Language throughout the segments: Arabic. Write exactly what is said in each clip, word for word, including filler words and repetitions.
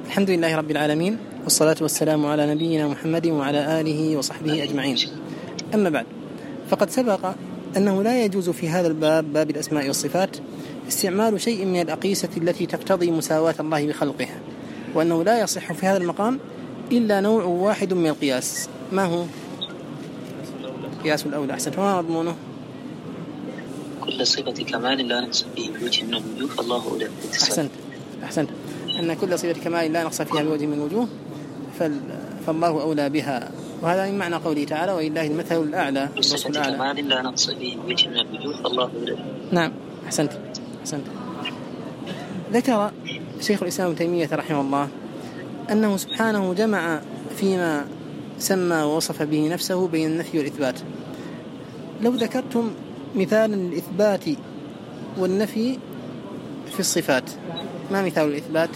الحمد لله رب العالمين، والصلاة والسلام على نبينا محمد وعلى آله وصحبه أجمعين. أما بعد، فقد سبق أنه لا يجوز في هذا الباب، باب الأسماء والصفات، استعمال شيء من الأقيسة التي تقتضي مساواة الله بخلقه، وأنه لا يصح في هذا المقام إلا نوع واحد من القياس. ما هو؟ قياس الأولى. أحسنت. وما مضمونه؟ كل صفة كمال لا نقص فيه بوجه من الوجوه فالله أولى. أحسنت أحسنت أن كل صفة كمال لا نقص فيها بوجه من الوجوه فالله أولى بها، وهذا من معنى قوله تعالى: ولله المثل الأعلى. كل صفة كمال لا نقص فيه بوجه من الوجوه فالله أولى. نعم، أحسنت أحسنت. ذكر شيخ الإسلام ابن تيمية رحمه الله أنه سبحانه جمع فيما سمى ووصف به نفسه بين النفي والإثبات. لو ذكرتم مثالا للإثبات والنفي في الصفات، ما مثال الإثبات؟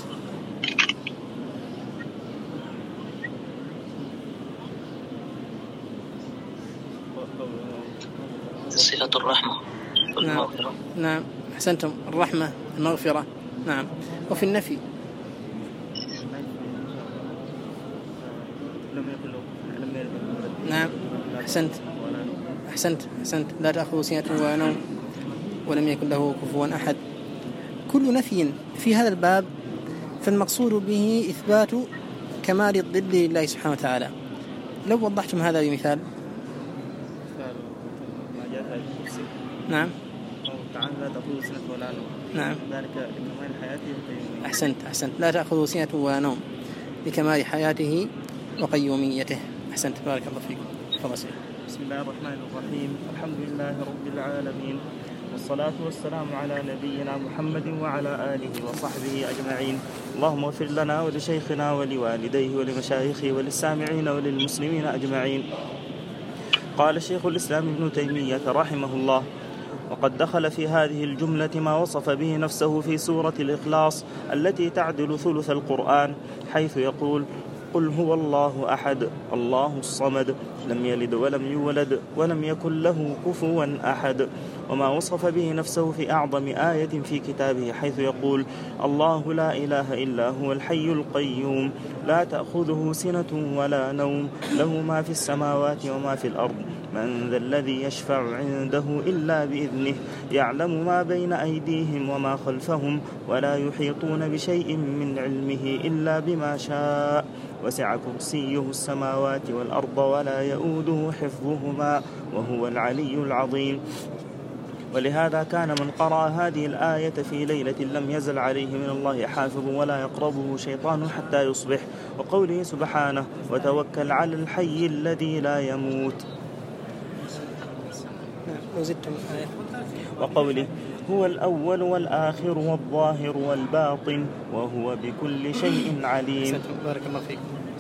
صفة الرحمة والمغفرة. نعم. نعم أحسنتم، الرحمة المغفرة. نعم. وفي النفي؟ نعم أحسنت أحسنت أحسنت لا تأخذ سنة ولا نوم ولم يكن له كفوا أحد. كل نفي في هذا الباب فالمقصود به إثبات كمال الضد لله سبحانه وتعالى. لو وضحتم هذا بمثال. نعم. نعم. أحسنت أحسنت لا تأخذ سنة ولا نوم لكمال حياته وقيوميته. أحسنت، بارك الله فيكم. تفضل. بسم الله الرحمن الرحيم. الحمد لله رب العالمين، والصلاة والسلام على نبينا محمد وعلى آله وصحبه أجمعين. اللهم اغفر لنا ولشيخنا ولوالديه ولمشايخه وللسامعين وللمسلمين أجمعين. قال شيخ الإسلام ابن تيمية رحمه الله: وقد دخل في هذه الجملة ما وصف به نفسه في سورة الإخلاص التي تعدل ثلث القرآن، حيث يقول: قل هو الله أحد الله الصمد لم يلد ولم يولد ولم يكن له كفوا أحد. وما وصف به نفسه في أعظم آية في كتابه، حيث يقول: الله لا إله إلا هو الحي القيوم لا تأخذه سنة ولا نوم له ما في السماوات وما في الأرض من ذا الذي يشفع عنده إلا بإذنه يعلم ما بين أيديهم وما خلفهم ولا يحيطون بشيء من علمه إلا بما شاء وسع كرسيه السماوات والأرض ولا يؤوده حفظهما وهو العلي العظيم. ولهذا كان من قرأ هذه الآية في ليلة لم يزل عليه من الله حافظ ولا يقربه شيطان حتى يصبح. وقوله سبحانه: وتوكل على الحي الذي لا يموت. وقوله: هو الأول والآخر والظاهر والباطن وهو بكل شيء عليم. بارك الله فيك.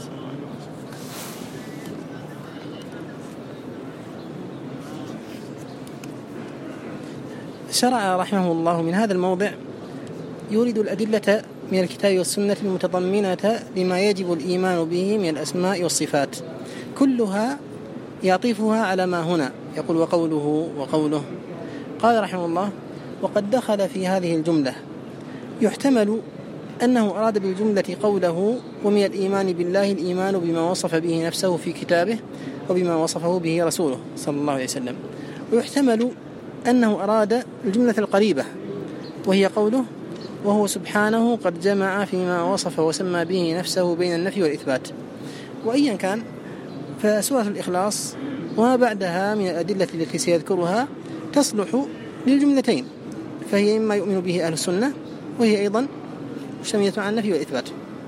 شرع رحمه الله من هذا الموضع يورد الأدلة من الكتاب والسنة المتضمنة لما يجب الإيمان به من الأسماء والصفات، كلها يعطفها على ما هنا يقول: وقوله وقوله. قال رحمه الله: وقد دخل في هذه الجملة. يحتمل أنه أراد بالجملة قوله: ومن الإيمان بالله الإيمان بما وصف به نفسه في كتابه وبما وصفه به رسوله صلى الله عليه وسلم. ويحتمل أنه أراد الجملة القريبة وهي قوله: وهو سبحانه قد جمع فيما وصف وسمى به نفسه بين النفي والإثبات. وأيا كان فسورة الإخلاص وما بعدها من الأدلة التي سيذكرها تصلح للجملتين، فهي إما يؤمن به أهل السنة وهي أيضا مشتملة على النفي والإثبات.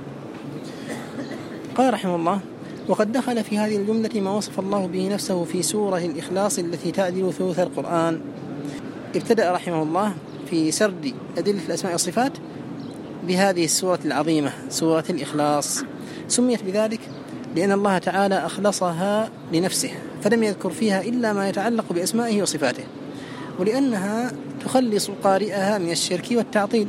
قال رحمه الله: وقد دخل في هذه الجملة ما وصف الله به نفسه في سورة الإخلاص التي تعدل ثلث القرآن. ابتدأ رحمه الله في سرد أدلة الأسماء والصفات بهذه السورة العظيمة، سورة الإخلاص. سميت بذلك لأن الله تعالى أخلصها لنفسه، فلم يذكر فيها إلا ما يتعلق بأسمائه وصفاته، ولأنها تخلص قارئها من الشرك والتعطيل.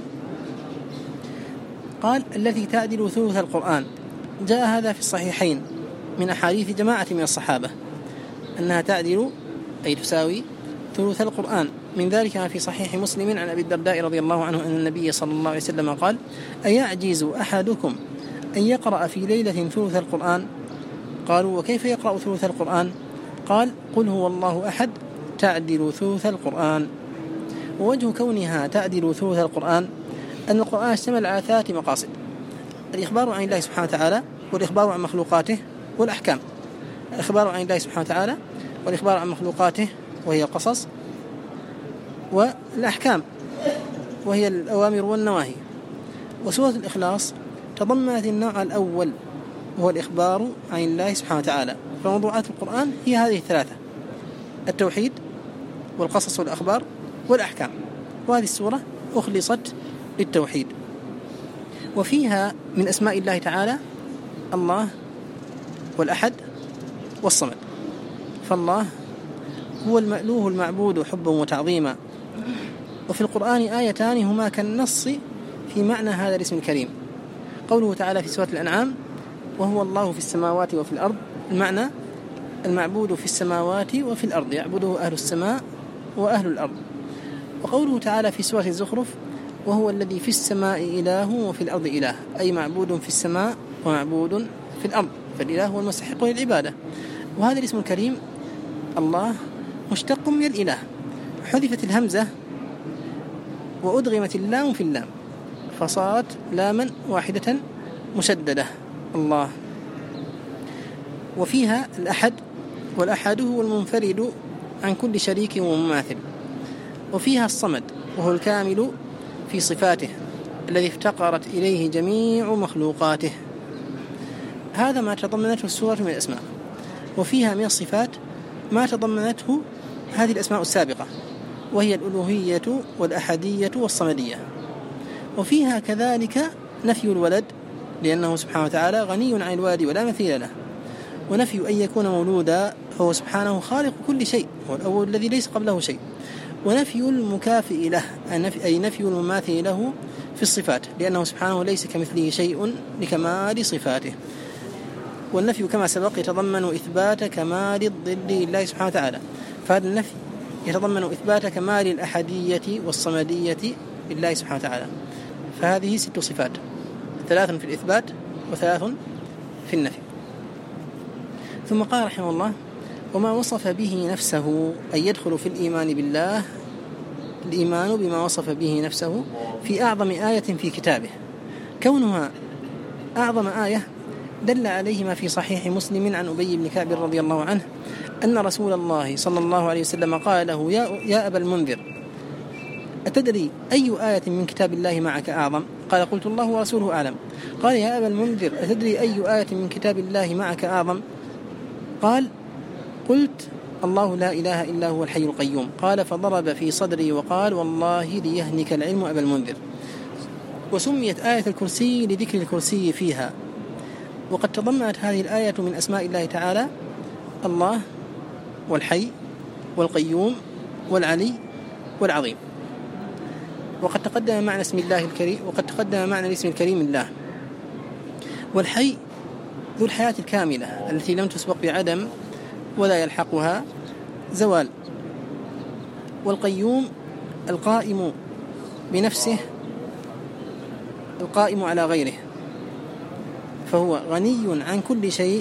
قال: التي تعدل ثلث القرآن. جاء هذا في الصحيحين من أحاديث جماعة من الصحابة أنها تعدل أي تساوي ثلث القرآن. من ذلك ما في صحيح مسلم عن أبي الدرداء رضي الله عنه أن النبي صلى الله عليه وسلم قال: أيعجز أحدكم أن يقرأ في ليلة ثلث القرآن؟ قالوا وكيف يقرأ ثلث القرآن؟ قال قل هو الله أحد تعدل ثلث القرآن. ووجه كونها تعدل ثلث القرآن أن القرآن اشتمل على ثلاث مقاصد: الإخبار عن الله سبحانه وتعالى، والإخبار عن مخلوقاته، والأحكام. الإخبار عن الله سبحانه وتعالى، والإخبار عن مخلوقاته وهي القصص، والأحكام وهي الأوامر والنواهي. وسورة الإخلاص تضمنت النوع الأول وهو الإخبار عن الله سبحانه وتعالى. فموضوعات القرآن هي هذه الثلاثة: التوحيد والقصص والأخبار والأحكام. وهذه السورة أخلصت للتوحيد. وفيها من أسماء الله تعالى الله والأحد والصمد. فالله هو المألوه المعبود حبا وتعظيما. وفي القرآن آيتان هما كالنص في معنى هذا الاسم الكريم. قوله تعالى في سورة الأنعام: وهو الله في السماوات وفي الأرض، المعنى المعبود في السماوات وفي الأرض، يعبده أهل السماء وأهل الأرض. وقوله تعالى في سورة الزخرف: وهو الذي في السماء إله وفي الأرض إله، أي معبود في السماء ومعبود في الأرض، فالإله هو المستحق للعبادة. وهذا الاسم الكريم الله مشتق من الإله، حذفت الهمزة وأدغمت اللام في اللام فصارت لاما واحدة مشددة، الله. وفيها الأحد، والأحد هو المنفرد عن كل شريك ومماثل. وفيها الصمد وهو الكامل في صفاته الذي افتقرت إليه جميع مخلوقاته. هذا ما تضمنته السورة من الأسماء. وفيها من الصفات ما تضمنته هذه الأسماء السابقة، وهي الألوهية والأحدية والصمدية. وفيها كذلك نفي الولد، لأنه سبحانه وتعالى غني عن الولد ولا مثيل له، ونفي أن يكون مولودا، فهو سبحانه خالق كل شيء، هو الأول الذي ليس قبله شيء. ونفي المكافئ له، أي نفي المماثل له في الصفات، لأنه سبحانه ليس كمثله شيء لكمال صفاته. والنفي كما سبق يتضمن إثبات كمال الضد لله سبحانه وتعالى، فهذا النفي يتضمن إثبات كمال الأحدية والصمدية لله سبحانه وتعالى. فهذه ست صفات: ثلاث في الإثبات وثلاث في النفي. ثم قال رحمه الله: وما وصف به نفسه، أي يدخل في الإيمان بالله الإيمان بما وصف به نفسه في أعظم آية في كتابه. كونها أعظم آية دل عليه ما في صحيح مسلم عن أبي بن كعب رضي الله عنه أن رسول الله صلى الله عليه وسلم قال له: يا, يا أبا المنذر، أتدري أي آية من كتاب الله معك أعظم؟ قال: قلت: الله ورسوله أعلم. قال: يا أبا المنذر، أتدري أي آية من كتاب الله معك أعظم؟ قال: قلت: الله لا إله إلا هو الحي القيوم. قال: فضرب في صدري وقال: والله ليهنك العلم أبا المنذر. وسميت آية الكرسي لذكر الكرسي فيها. وقد تضمنت هذه الآية من أسماء الله تعالى الله والحي والقيوم والعلي والعظيم. وقد تقدم معنى اسم الله الكريم وقد تقدم معنى الاسم الكريم الله. والحي ذو الحياة الكاملة التي لم تسبق بعدم ولا يلحقها زوال. والقيوم القائم بنفسه القائم على غيره، فهو غني عن كل شيء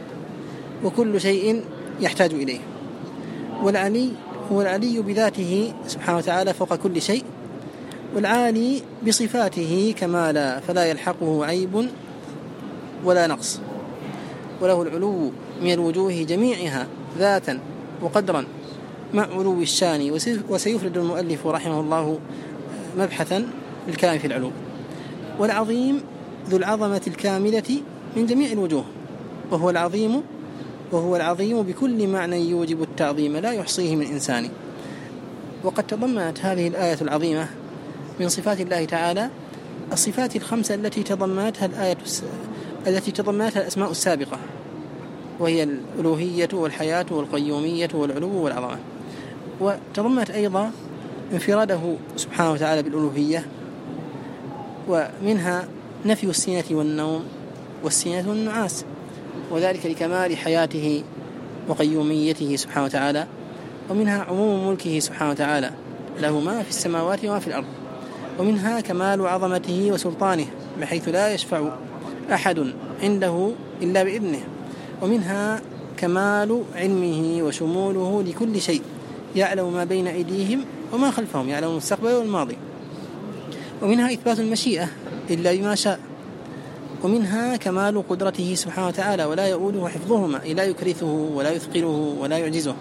وكل شيء يحتاج إليه. والعلي هو العلي بذاته سبحانه وتعالى فوق كل شيء، والعالي بصفاته كمالا فلا يلحقه عيب ولا نقص. وله العلو من الوجوه جميعها ذاتا وقدرا مع علو الشان. وسيفرد المؤلف رحمه الله مبحثا للكلام في العلو. والعظيم ذو العظمة الكاملة من جميع الوجوه، وهو العظيم وهو العظيم بكل معنى يوجب التعظيم لا يحصيه من إنسان. وقد تضمنت هذه الآية العظيمة من صفات الله تعالى الصفات الخمسة التي تضمنتها الآية التي تضمنتها الأسماء السابقة، وهي الألوهية والحياة والقيومية والعلو والعظمة. وتضمنت أيضا انفراده سبحانه وتعالى بالألوهية، ومنها نفي السنة والنوم والسنة والنعاس، وذلك لكمال حياته وقيوميته سبحانه وتعالى. ومنها عموم ملكه سبحانه وتعالى، له ما في السماوات وما في الأرض. ومنها كمال عظمته وسلطانه بحيث لا يشفع أحد عنده إلا بإذنه، ومنها كمال علمه وشموله لكل شيء، يعلم ما بين أيديهم وما خلفهم، يعلم المستقبل والماضي. ومنها إثبات المشيئة إلا بما شاء. ومنها كمال قدرته سبحانه وتعالى ولا يؤوده حفظهما، لا يكرثه ولا يثقله ولا يعجزه.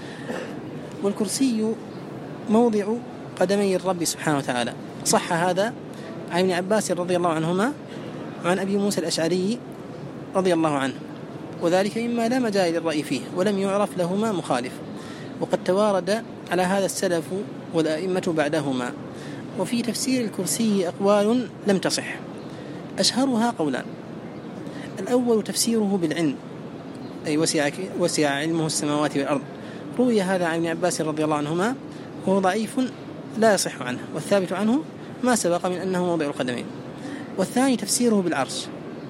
والكرسي موضع قدمي الرب سبحانه وتعالى. صح هذا عن ابن عباس رضي الله عنهما وعن أبي موسى الأشعري رضي الله عنه، وذلك مما لا مجال للرأي فيه ولم يعرف لهما مخالف، وقد توارد على هذا السلف والأئمة بعدهما. وفي تفسير الكرسي أقوال لم تصح، أشهرها قولان: الأول تفسيره بالعلم، أي وسع, وسع علمه السماوات والأرض، روي هذا عن ابن عباس رضي الله عنهما وهو ضعيف لا يصح عنه، والثابت عنه ما سبق من أنه موضع القدمين. والثاني تفسيره بالعرش.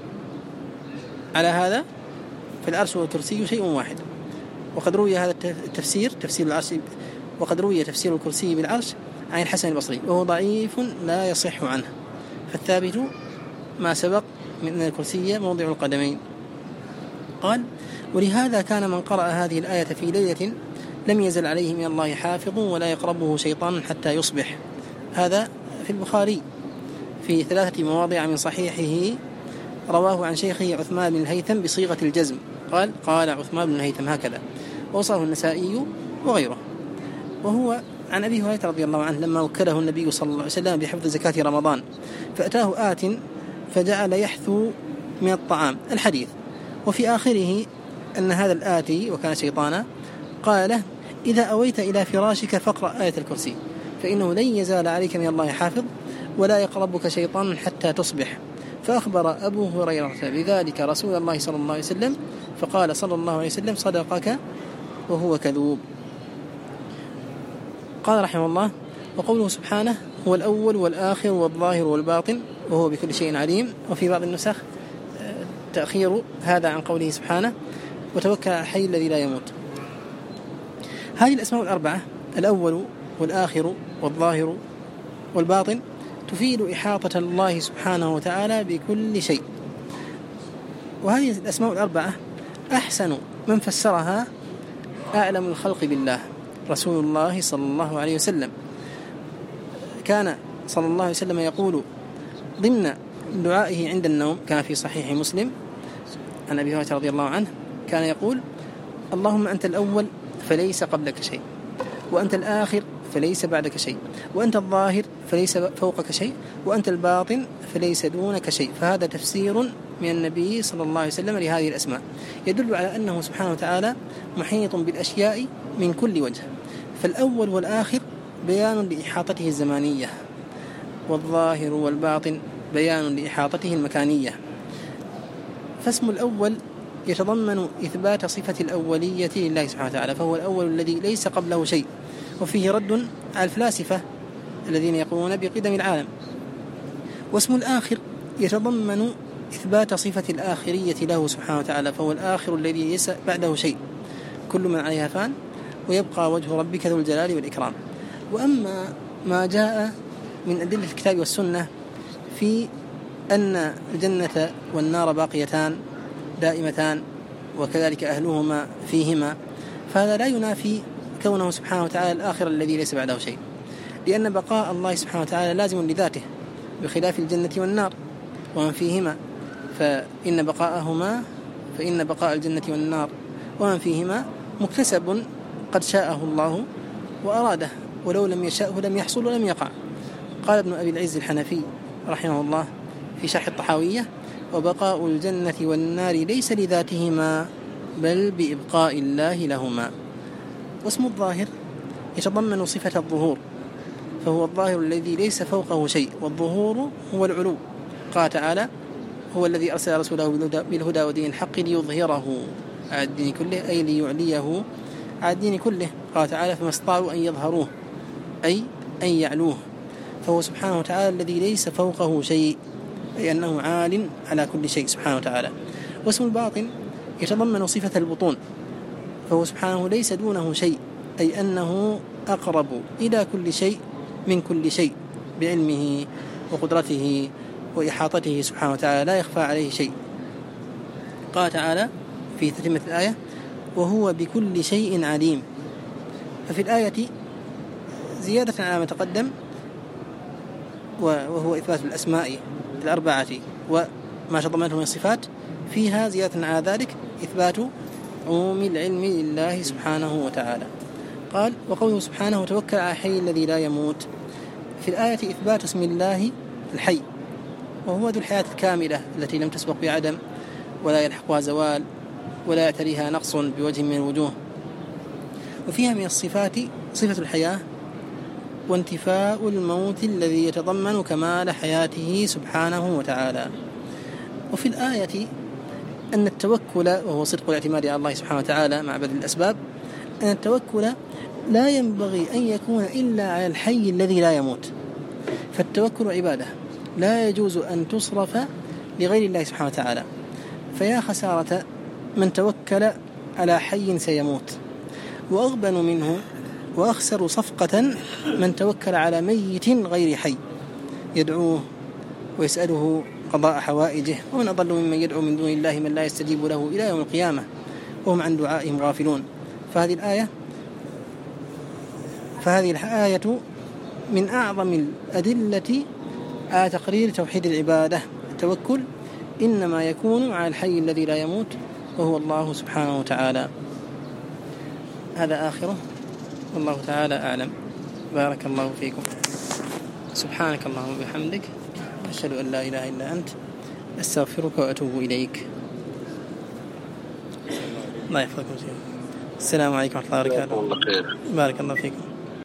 على هذا فالعرش والكرسي شيء واحد، وقد روي هذا التفسير تفسير العرش وقد روي تفسير الكرسي بالعرش عن الحسن البصري وهو ضعيف لا يصح عنه، فالثابت ما سبق من أن الكرسي موضع القدمين. قال: ولهذا كان من قرأ هذه الآية في ليلة لم يزل عليه من الله حافظ ولا يقربه شيطان حتى يصبح. هذا في البخاري في ثلاثة مواضع من صحيحه، رواه عن شيخه عثمان بن الهيثم بصيغة الجزم، قال: قال عثمان بن الهيثم هكذا، ووصله النسائي وغيره. وهو عن أبي هريرة رضي الله عنه لما وكله النبي صلى الله عليه وسلم بحفظ زكاة رمضان، فأتاه آت فجعل يحثو من الطعام الحديث، وفي آخره أن هذا الآتي وكان شيطانا قال له: إذا أويت إلى فراشك فاقرأ آية الكرسي، فإنه لن يزال عليك من الله حافظ ولا يقربك شيطان حتى تصبح. فأخبر أبو هريرة بذلك رسول الله صلى الله عليه وسلم، فقال صلى الله عليه وسلم: صدقك وهو كذوب. قال رحمه الله: وقوله سبحانه: هو الأول والآخر والظاهر والباطن وهو بكل شيء عليم. وفي بعض النسخ تأخير هذا عن قوله سبحانه: وتوكل على الحي الذي لا يموت. هذه الأسماء الأربعة، الأول والآخر والظاهر والباطن، تفيد إحاطة الله سبحانه وتعالى بكل شيء. وهذه الأسماء الأربعة أحسن من فسرها أعلم الخلق بالله رسول الله صلى الله عليه وسلم. كان صلى الله عليه وسلم يقول ضمن دعائه عند النوم، كان في صحيح مسلم عن أبي هريرة رضي الله عنه، كان يقول: اللهم أنت الأول فليس قبلك شيء، وأنت الآخر فليس بعدك شيء، وأنت الظاهر فليس فوقك شيء، وأنت الباطن فليس دونك شيء. فهذا تفسير من النبي صلى الله عليه وسلم لهذه الأسماء، يدل على أنه سبحانه وتعالى محيط بالأشياء من كل وجه. فالأول والآخر بيان لإحاطته الزمانية، والظاهر والباطن بيان لإحاطته المكانية. فاسم الأول يتضمن إثبات صفة الأولية لله سبحانه وتعالى، فهو الأول الذي ليس قبله شيء، وفيه رد على الفلاسفة الذين يقولون بقدم العالم. واسم الآخر يتضمن إثبات صفة الآخرية له سبحانه وتعالى، فهو الآخر الذي ليس بعده شيء، كل من عليها فان ويبقى وجه ربك ذو الجلال والإكرام. وأما ما جاء من أدلة الكتاب والسنة في أن الجنة والنار باقيتان دائمتان وكذلك أهلهما فيهما، فهذا لا ينافي كونه سبحانه وتعالى الآخر الذي ليس بعده شيء، لأن بقاء الله سبحانه وتعالى لازم لذاته بخلاف الجنة والنار ومن فيهما، فإن بقاءهما فإن بقاء الجنة والنار ومن فيهما مكتسب قد شاءه الله وأراده، ولو لم يشاءه لم يحصل ولم يقع. قال ابن أبي العز الحنفي رحمه الله في شرح الطحاوية: وبقاء الجنة والنار ليس لذاتهما بل بإبقاء الله لهما. واسم الظاهر يتضمن صفة الظهور، فهو الظاهر الذي ليس فوقه شيء، والظهور هو العلو. قال تعالى: هو الذي أرسل رسوله بالهدى ودين الحق ليظهره على الدين كله، أي ليعليه على الدين كله. قال تعالى: فما استطاعوا أن يظهروه، أي أن يعلوه. فهو سبحانه وتعالى الذي ليس فوقه شيء، أي أنه عال على كل شيء سبحانه وتعالى. واسم الباطن يتضمن صفة البطون، فهو سبحانه ليس دونه شيء، أي أنه أقرب إلى كل شيء من كل شيء بعلمه وقدرته وإحاطته سبحانه وتعالى، لا يخفى عليه شيء. قال تعالى في تتمة الآية: وهو بكل شيء عليم. ففي الآية زيادة على ما تقدم، وهو إثبات الأسماء الأربعة وما تضمنته من الصفات، فيها زيادة على ذلك إثبات عموم العلم لله سبحانه وتعالى. قال: وقوله سبحانه: وتوكل على الحي الذي لا يموت. في الآية إثبات اسم الله الحي، وهو ذو الحياة الكاملة التي لم تسبق بعدم ولا يلحقها زوال ولا يعتريها نقص بوجه من الوجوه. وفيها من الصفات صفة الحياة وانتفاء الموت الذي يتضمن كمال حياته سبحانه وتعالى. وفي الآية أن التوكل، وهو صدق الاعتماد على الله سبحانه وتعالى مع بذل الأسباب، أن التوكل لا ينبغي أن يكون إلا على الحي الذي لا يموت. فالتوكل عبادة لا يجوز أن تصرف لغير الله سبحانه وتعالى. فيا خسارة من توكل على حي سيموت، وأغبن منه وأخسر صفقة من توكل على ميت غير حي يدعوه ويسأله قضاء حوائجه. ومن أضل ممن يدعو من دون الله من لا يستجيب له إلى يوم القيامة وهم عن دعائهم غافلون. فهذه الآية فهذه الآية من أعظم الأدلة على تقرير توحيد العبادة. التوكل إنما يكون على الحي الذي لا يموت وهو الله سبحانه وتعالى. هذا آخره، والله تعالى أعلم. بارك الله فيكم. سبحانك اللهم وبحمدك، أشهد أن لا إله إلا أنت، أستغفرك وأتوب إليك. الله يحفظكم. السلام عليكم ورحمة الله وبركاته. بارك الله فيكم.